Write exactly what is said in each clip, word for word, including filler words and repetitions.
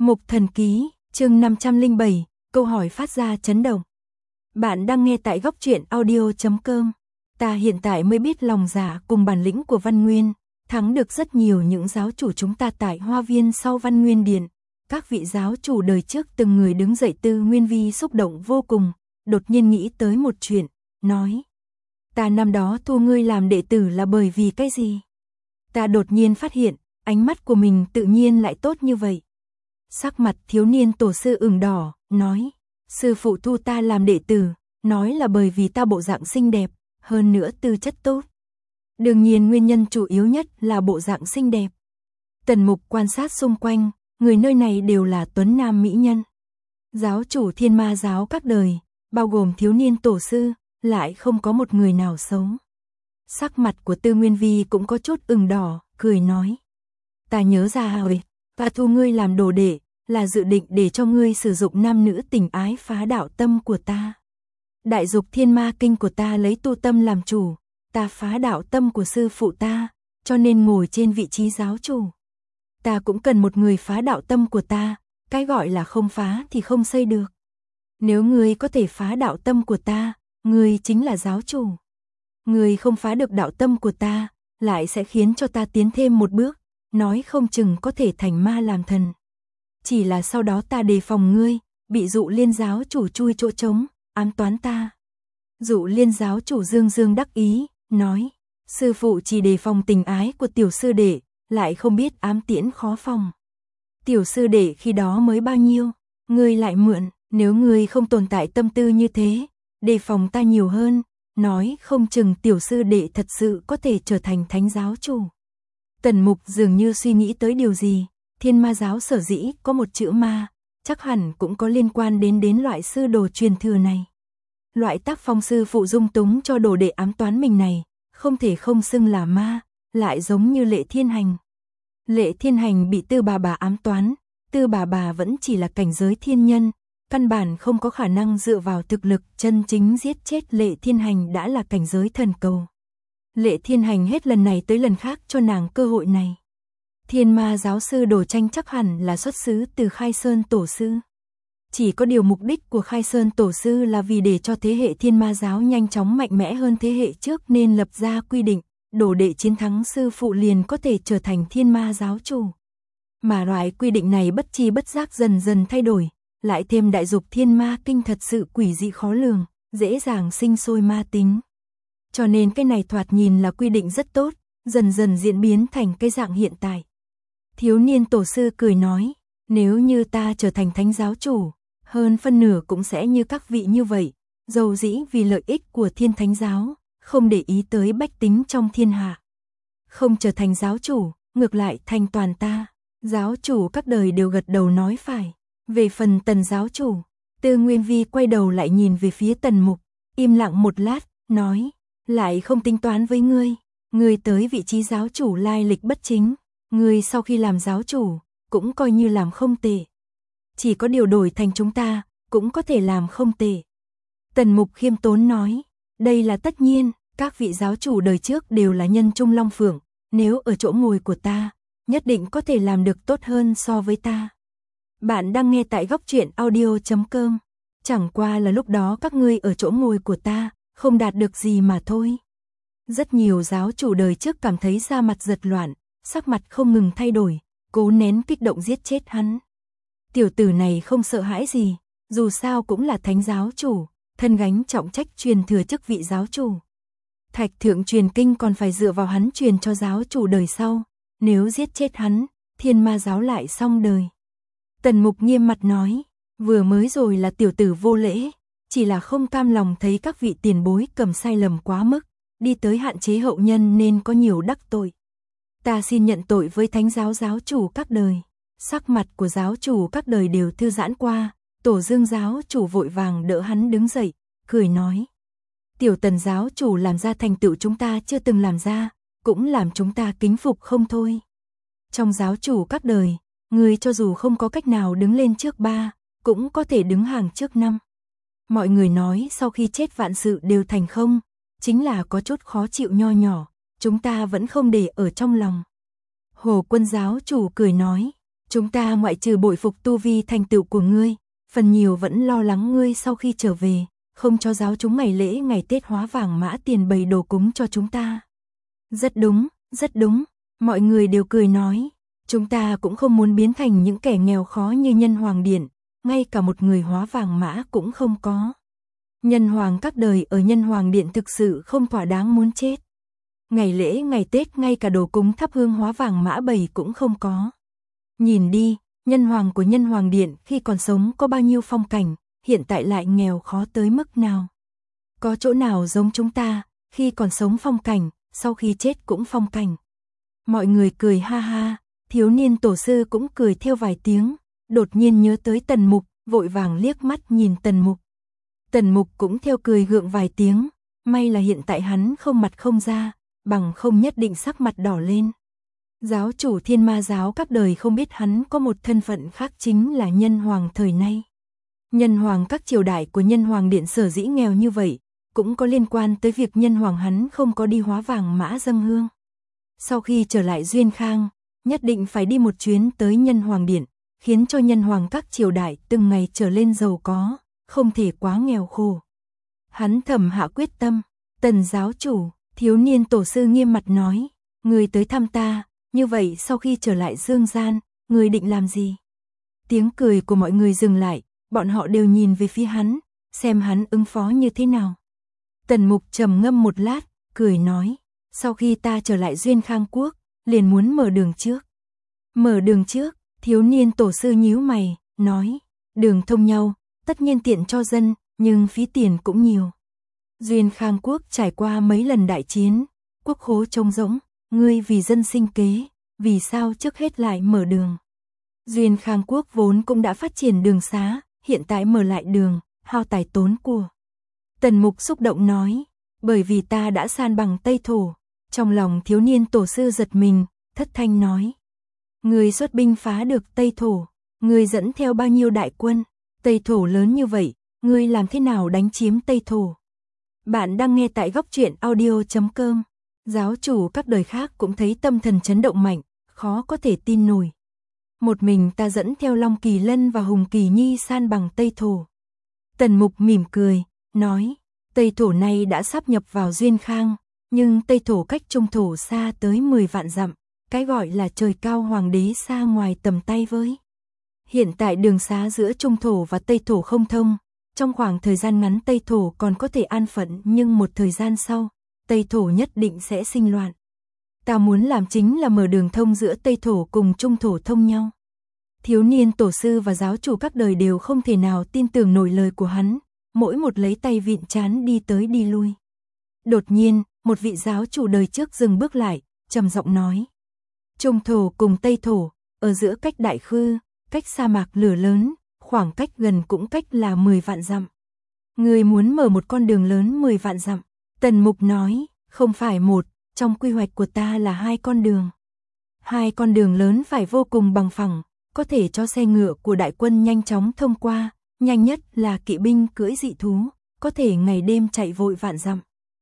Mục Thần Ký, chương năm trăm lẻ bảy, câu hỏi phát ra chấn động. Bạn đang nghe tại góc truyện audio chấm com. Ta hiện tại mới biết lòng dạ cùng bản lĩnh của Văn Nguyên, thắng được rất nhiều những giáo chủ chúng ta tại hoa viên sau Văn Nguyên Điện. Các vị giáo chủ đời trước từng người đứng dậy. Tư Nguyên Vi xúc động vô cùng, đột nhiên nghĩ tới một chuyện, nói. Ta năm đó thu ngươi làm đệ tử là bởi vì cái gì? Ta đột nhiên phát hiện, ánh mắt của mình tự nhiên lại tốt như vậy. Sắc mặt thiếu niên tổ sư ửng đỏ, nói, sư phụ thu ta làm đệ tử, nói là bởi vì ta bộ dạng xinh đẹp, hơn nữa tư chất tốt. Đương nhiên nguyên nhân chủ yếu nhất là bộ dạng xinh đẹp. Tần Mục quan sát xung quanh, người nơi này đều là tuấn nam mỹ nhân. Giáo chủ Thiên Ma giáo các đời, bao gồm thiếu niên tổ sư, lại không có một người nào xấu. Sắc mặt của Tư Nguyên Vi cũng có chút ửng đỏ, cười nói. Ta nhớ ra rồi, và thu ngươi làm đồ đệ, là dự định để cho ngươi sử dụng nam nữ tình ái phá đạo tâm của ta. Đại dục thiên ma kinh của ta lấy tu tâm làm chủ, ta phá đạo tâm của sư phụ ta, cho nên ngồi trên vị trí giáo chủ. Ta cũng cần một người phá đạo tâm của ta, cái gọi là không phá thì không xây được. Nếu ngươi có thể phá đạo tâm của ta, ngươi chính là giáo chủ. Ngươi không phá được đạo tâm của ta, lại sẽ khiến cho ta tiến thêm một bước, nói không chừng có thể thành ma làm thần. Chỉ là sau đó ta đề phòng ngươi, bị Dụ Liên giáo chủ chui chỗ trống, ám toán ta. Dụ Liên giáo chủ dương dương đắc ý, nói, sư phụ chỉ đề phòng tình ái của tiểu sư đệ, lại không biết ám tiễn khó phòng. Tiểu sư đệ khi đó mới bao nhiêu, ngươi lại mượn, nếu ngươi không tồn tại tâm tư như thế, đề phòng ta nhiều hơn, nói không chừng tiểu sư đệ thật sự có thể trở thành thánh giáo chủ. Tần Mục dường như suy nghĩ tới điều gì, Thiên Ma giáo sở dĩ có một chữ ma, chắc hẳn cũng có liên quan đến đến loại sư đồ truyền thừa này. Loại tác phong sư phụ dung túng cho đồ đệ ám toán mình này, không thể không xưng là ma, lại giống như Lệ Thiên Hành. Lệ Thiên Hành bị Tư bà bà ám toán, Tư bà bà vẫn chỉ là cảnh giới thiên nhân, căn bản không có khả năng dựa vào thực lực chân chính giết chết Lệ Thiên Hành đã là cảnh giới thần cầu. Lệ Thiên Hành hết lần này tới lần khác cho nàng cơ hội này. Thiên Ma giáo sư đồ tranh chắc hẳn là xuất xứ từ Khai Sơn tổ sư. Chỉ có điều mục đích của Khai Sơn tổ sư là vì để cho thế hệ Thiên Ma giáo nhanh chóng mạnh mẽ hơn thế hệ trước nên lập ra quy định, đồ đệ chiến thắng sư phụ liền có thể trở thành Thiên Ma giáo chủ. Mà loại quy định này bất chi bất giác dần dần thay đổi, lại thêm đại dục thiên ma kinh thật sự quỷ dị khó lường, dễ dàng sinh sôi ma tính. Cho nên cái này thoạt nhìn là quy định rất tốt, dần dần diễn biến thành cái dạng hiện tại. Thiếu niên tổ sư cười nói, nếu như ta trở thành thánh giáo chủ, hơn phân nửa cũng sẽ như các vị như vậy, dầu dĩ vì lợi ích của thiên thánh giáo, không để ý tới bách tính trong thiên hạ. Không trở thành giáo chủ, ngược lại thành toàn ta. Giáo chủ các đời đều gật đầu nói phải. Về phần Tần giáo chủ, Tư Nguyên Vi quay đầu lại nhìn về phía Tần Mục, im lặng một lát, nói, lại không tính toán với ngươi, ngươi tới vị trí giáo chủ lai lịch bất chính, ngươi sau khi làm giáo chủ, cũng coi như làm không tệ. Chỉ có điều đổi thành chúng ta, cũng có thể làm không tệ. Tần Mục khiêm tốn nói, đây là tất nhiên, các vị giáo chủ đời trước đều là nhân trung long phượng, nếu ở chỗ ngồi của ta, nhất định có thể làm được tốt hơn so với ta. Bạn đang nghe tại góc truyện audio chấm com. Chẳng qua là lúc đó các ngươi ở chỗ ngồi của ta, không đạt được gì mà thôi. Rất nhiều giáo chủ đời trước cảm thấy da mặt giật loạn, sắc mặt không ngừng thay đổi, cố nén kích động giết chết hắn. Tiểu tử này không sợ hãi gì, dù sao cũng là thánh giáo chủ, thân gánh trọng trách truyền thừa chức vị giáo chủ. Thạch thượng truyền kinh còn phải dựa vào hắn truyền cho giáo chủ đời sau, nếu giết chết hắn, Thiên Ma giáo lại xong đời. Tần Mục nghiêm mặt nói, vừa mới rồi là tiểu tử vô lễ, chỉ là không cam lòng thấy các vị tiền bối cầm sai lầm quá mức, đi tới hạn chế hậu nhân nên có nhiều đắc tội. Ta xin nhận tội với thánh giáo giáo chủ các đời. Sắc mặt của giáo chủ các đời đều thư giãn qua, Tổ Dương giáo chủ vội vàng đỡ hắn đứng dậy, cười nói. Tiểu Tần giáo chủ làm ra thành tựu chúng ta chưa từng làm ra, cũng làm chúng ta kính phục không thôi. Trong giáo chủ các đời, người cho dù không có cách nào đứng lên trước ba, cũng có thể đứng hàng trước năm. Mọi người nói sau khi chết vạn sự đều thành không, chính là có chút khó chịu nho nhỏ, chúng ta vẫn không để ở trong lòng. Hồ Quân giáo chủ cười nói, Chúng ta ngoại trừ bội phục tu vi thành tựu của ngươi, phần nhiều vẫn lo lắng ngươi sau khi trở về, không cho giáo chúng ngày lễ ngày Tết hóa vàng mã tiền bày đồ cúng cho chúng ta. Rất đúng, rất đúng, mọi người đều cười nói, chúng ta cũng không muốn biến thành những kẻ nghèo khó như Nhân Hoàng Điện, ngay cả một người hóa vàng mã cũng không có. Nhân Hoàng các đời ở Nhân Hoàng Điện thực sự không thỏa đáng muốn chết. Ngày lễ ngày Tết ngay cả đồ cúng thắp hương hóa vàng mã bày cũng không có. Nhìn đi, Nhân Hoàng của Nhân Hoàng Điện khi còn sống có bao nhiêu phong cảnh, hiện tại lại nghèo khó tới mức nào. Có chỗ nào giống chúng ta, khi còn sống phong cảnh, sau khi chết cũng phong cảnh. Mọi người cười ha ha, thiếu niên tổ sư cũng cười theo vài tiếng, đột nhiên nhớ tới Tần Mục, vội vàng liếc mắt nhìn Tần Mục. Tần Mục cũng theo cười gượng vài tiếng, may là hiện tại hắn không mặt không ra, bằng không nhất định sắc mặt đỏ lên. Giáo chủ Thiên Ma giáo các đời không biết hắn có một thân phận khác chính là Nhân Hoàng thời nay. Nhân Hoàng các triều đại của Nhân Hoàng Điện sở dĩ nghèo như vậy, cũng có liên quan tới việc Nhân Hoàng hắn không có đi hóa vàng mã dâng hương. Sau khi trở lại Duyên Khang, nhất định phải đi một chuyến tới Nhân Hoàng Điện, khiến cho Nhân Hoàng các triều đại từng ngày trở lên giàu có, không thể quá nghèo khổ. Hắn thầm hạ quyết tâm, Tần giáo chủ, thiếu niên tổ sư nghiêm mặt nói, người tới thăm ta, như vậy sau khi trở lại dương gian, người định làm gì? Tiếng cười của mọi người dừng lại, bọn họ đều nhìn về phía hắn, xem hắn ứng phó như thế nào. Tần Mục trầm ngâm một lát, cười nói, sau khi ta trở lại Duyên Khang Quốc, liền muốn mở đường trước. Mở đường trước, thiếu niên tổ sư nhíu mày, nói, đường thông nhau, tất nhiên tiện cho dân, nhưng phí tiền cũng nhiều. Duyên Khang Quốc trải qua mấy lần đại chiến, quốc khố trống rỗng, ngươi vì dân sinh kế, vì sao trước hết lại mở đường? Duyên Khang Quốc vốn cũng đã phát triển đường xá, hiện tại mở lại đường, hao tài tốn của. Tần Mục xúc động nói, bởi vì ta đã san bằng Tây Thổ. Trong lòng thiếu niên tổ sư giật mình, thất thanh nói, ngươi xuất binh phá được Tây Thổ, ngươi dẫn theo bao nhiêu đại quân? Tây Thổ lớn như vậy, ngươi làm thế nào đánh chiếm Tây Thổ? Bạn đang nghe tại góc truyện audio chấm com. Giáo chủ các đời khác cũng thấy tâm thần chấn động mạnh, khó có thể tin nổi. Một mình ta dẫn theo Long Kỳ Lân và Hùng Kỳ Nhi san bằng Tây Thổ. Tần Mục mỉm cười, nói, Tây Thổ này đã sáp nhập vào Duyên Khang, nhưng Tây Thổ cách Trung Thổ xa tới mười vạn dặm, cái gọi là trời cao hoàng đế xa ngoài tầm tay với. Hiện tại đường xá giữa Trung Thổ và Tây Thổ không thông, trong khoảng thời gian ngắn Tây Thổ còn có thể an phận nhưng một thời gian sau, Tây Thổ nhất định sẽ sinh loạn. Ta muốn làm chính là mở đường thông giữa Tây Thổ cùng Trung Thổ thông nhau. Thiếu niên tổ sư và giáo chủ các đời đều không thể nào tin tưởng nổi lời của hắn, mỗi một lấy tay vịn trán đi tới đi lui. Đột nhiên, một vị giáo chủ đời trước dừng bước lại, trầm giọng nói, Trung Thổ cùng Tây Thổ, ở giữa cách đại khư, cách sa mạc lửa lớn, khoảng cách gần cũng cách là mười vạn dặm. Người muốn mở một con đường lớn mười vạn dặm. Tần Mục nói, không phải một, trong quy hoạch của ta là hai con đường. Hai con đường lớn phải vô cùng bằng phẳng, có thể cho xe ngựa của đại quân nhanh chóng thông qua, nhanh nhất là kỵ binh cưỡi dị thú, có thể ngày đêm chạy vội vạn dặm.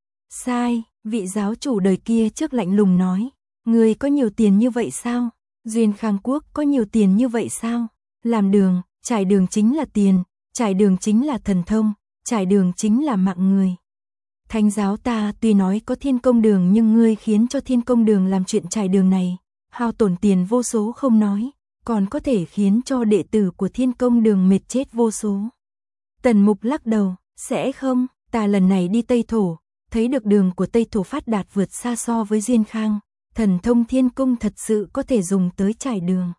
Sai, vị giáo chủ đời kia trước lạnh lùng nói, người có nhiều tiền như vậy sao? Duyên Khang Quốc có nhiều tiền như vậy sao? Làm đường, trải đường chính là tiền, trải đường chính là thần thông, trải đường chính là mạng người. Thánh giáo ta tuy nói có thiên công đường nhưng ngươi khiến cho thiên công đường làm chuyện trải đường này, hao tổn tiền vô số không nói, còn có thể khiến cho đệ tử của thiên công đường mệt chết vô số. Tần Mục lắc đầu, sẽ không, ta lần này đi Tây Thổ, thấy được đường của Tây Thổ phát đạt vượt xa so với Duyên Khang, thần thông thiên cung thật sự có thể dùng tới trải đường.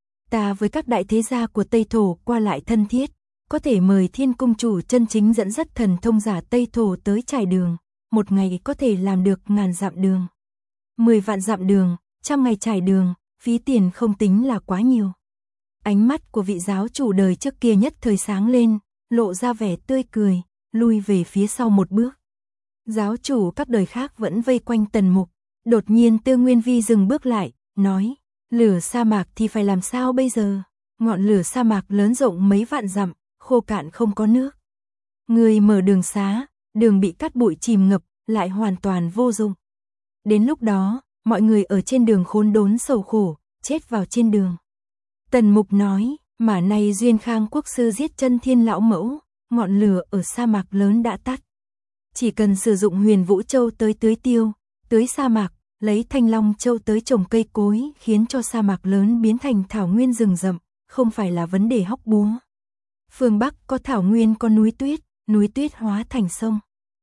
Ta với các đại thế gia của Tây Thổ qua lại thân thiết, có thể mời thiên cung chủ chân chính dẫn dắt thần thông giả Tây Thổ tới trải đường, một ngày có thể làm được ngàn dặm đường. Mười vạn dặm đường, trăm ngày trải đường, phí tiền không tính là quá nhiều. Ánh mắt của vị giáo chủ đời trước kia nhất thời sáng lên, lộ ra vẻ tươi cười, lui về phía sau một bước. Giáo chủ các đời khác vẫn vây quanh Tần Mục, đột nhiên Tư Nguyên Vi dừng bước lại, nói, lửa sa mạc thì phải làm sao bây giờ? Ngọn lửa sa mạc lớn rộng mấy vạn dặm, khô cạn không có nước. Người mở đường xá, đường bị cát bụi chìm ngập, lại hoàn toàn vô dụng. Đến lúc đó, mọi người ở trên đường khốn đốn sầu khổ, chết vào trên đường. Tần Mục nói, mà nay Duyên Khang quốc sư giết Chân Thiên lão mẫu, ngọn lửa ở sa mạc lớn đã tắt. Chỉ cần sử dụng Huyền Vũ Châu tới tưới tiêu, tưới sa mạc, lấy Thanh Long Châu tới trồng cây cối, khiến cho sa mạc lớn biến thành thảo nguyên rừng rậm, không phải là vấn đề hóc búa. Phương Bắc có thảo nguyên, có núi tuyết, núi tuyết hóa thành sông.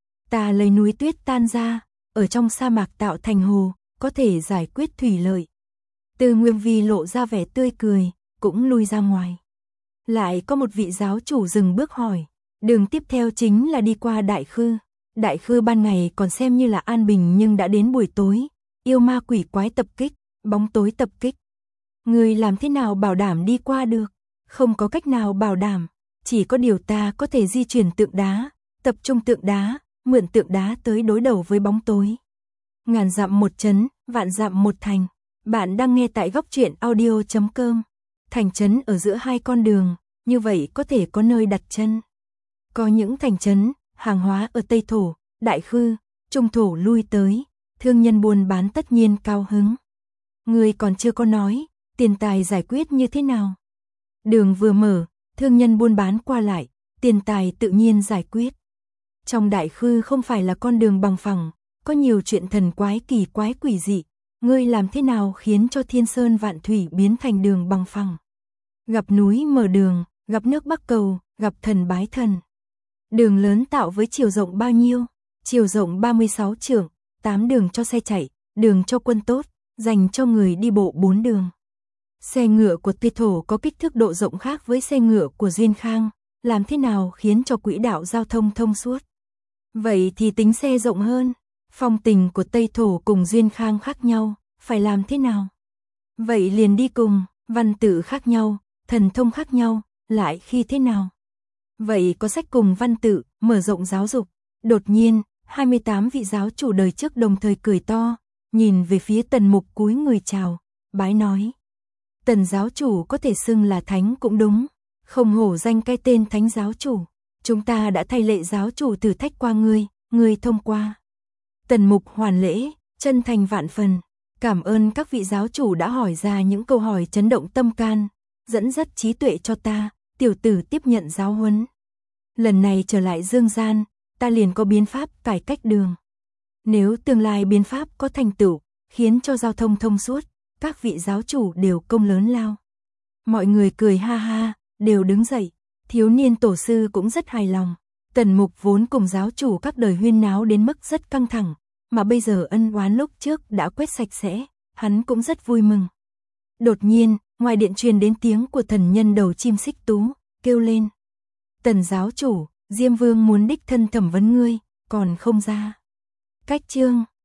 Ta lấy núi tuyết tan ra, ở trong sa mạc tạo thành hồ, có thể giải quyết thủy lợi. Từ Nguyên Vi lộ ra vẻ tươi cười, cũng lui ra ngoài. Lại có một vị giáo chủ dừng bước hỏi, đường tiếp theo chính là đi qua Đại Khư. Đại Khư ban ngày còn xem như là an bình, nhưng đã đến buổi tối, yêu ma quỷ quái tập kích, bóng tối tập kích. Người làm thế nào bảo đảm đi qua được? Không có cách nào bảo đảm, chỉ có điều ta có thể di chuyển tượng đá, tập trung tượng đá, mượn tượng đá tới đối đầu với bóng tối. Ngàn dặm một trấn, vạn dặm một thành. Bạn đang nghe tại góc truyện audio chấm com. Thành trấn ở giữa hai con đường, như vậy có thể có nơi đặt chân. Có những thành trấn, hàng hóa ở Tây Thổ, Đại Khư, Trung Thổ lui tới, thương nhân buôn bán tất nhiên cao hứng. Người còn chưa có nói, tiền tài giải quyết như thế nào? Đường vừa mở, thương nhân buôn bán qua lại, tiền tài tự nhiên giải quyết. Trong Đại Khư không phải là con đường bằng phẳng, có nhiều chuyện thần quái kỳ quái quỷ dị. Ngươi làm thế nào khiến cho thiên sơn vạn thủy biến thành đường bằng phẳng? Gặp núi mở đường, gặp nước bắc cầu, gặp thần bái thần. Đường lớn tạo với chiều rộng bao nhiêu? Chiều rộng ba mươi sáu trượng, tám đường cho xe chạy, đường cho quân tốt, dành cho người đi bộ bốn đường. Xe ngựa của Tây Thổ có kích thước độ rộng khác với xe ngựa của Duyên Khang, làm thế nào khiến cho quỹ đạo giao thông thông suốt? Vậy thì tính xe rộng hơn. Phong tình của Tây Thổ cùng Duyên Khang khác nhau, phải làm thế nào? Vậy liền đi cùng, văn tự khác nhau, thần thông khác nhau, lại khi thế nào? Vậy có sách cùng văn tự, mở rộng giáo dục. Đột nhiên, hai mươi tám vị giáo chủ đời trước đồng thời cười to, nhìn về phía Tần Mục cúi người chào, bái nói. Tần giáo chủ có thể xưng là thánh cũng đúng, không hổ danh cái tên thánh giáo chủ. Chúng ta đã thay lệ giáo chủ thử thách qua ngươi, ngươi thông qua. Tần Mục hoàn lễ, chân thành vạn phần, cảm ơn các vị giáo chủ đã hỏi ra những câu hỏi chấn động tâm can, dẫn dắt trí tuệ cho ta, tiểu tử tiếp nhận giáo huấn. Lần này trở lại dương gian, ta liền có biện pháp cải cách đường. Nếu tương lai biện pháp có thành tựu, khiến cho giao thông thông suốt, các vị giáo chủ đều công lớn lao. Mọi người cười ha ha, đều đứng dậy, thiếu niên tổ sư cũng rất hài lòng. Tần Mục vốn cùng giáo chủ các đời huyên náo đến mức rất căng thẳng, mà bây giờ ân oán lúc trước đã quét sạch sẽ, hắn cũng rất vui mừng. Đột nhiên, ngoài điện truyền đến tiếng của thần nhân đầu chim xích tú, kêu lên. Tần giáo chủ, Diêm Vương muốn đích thân thẩm vấn ngươi, còn không ra. Cách chương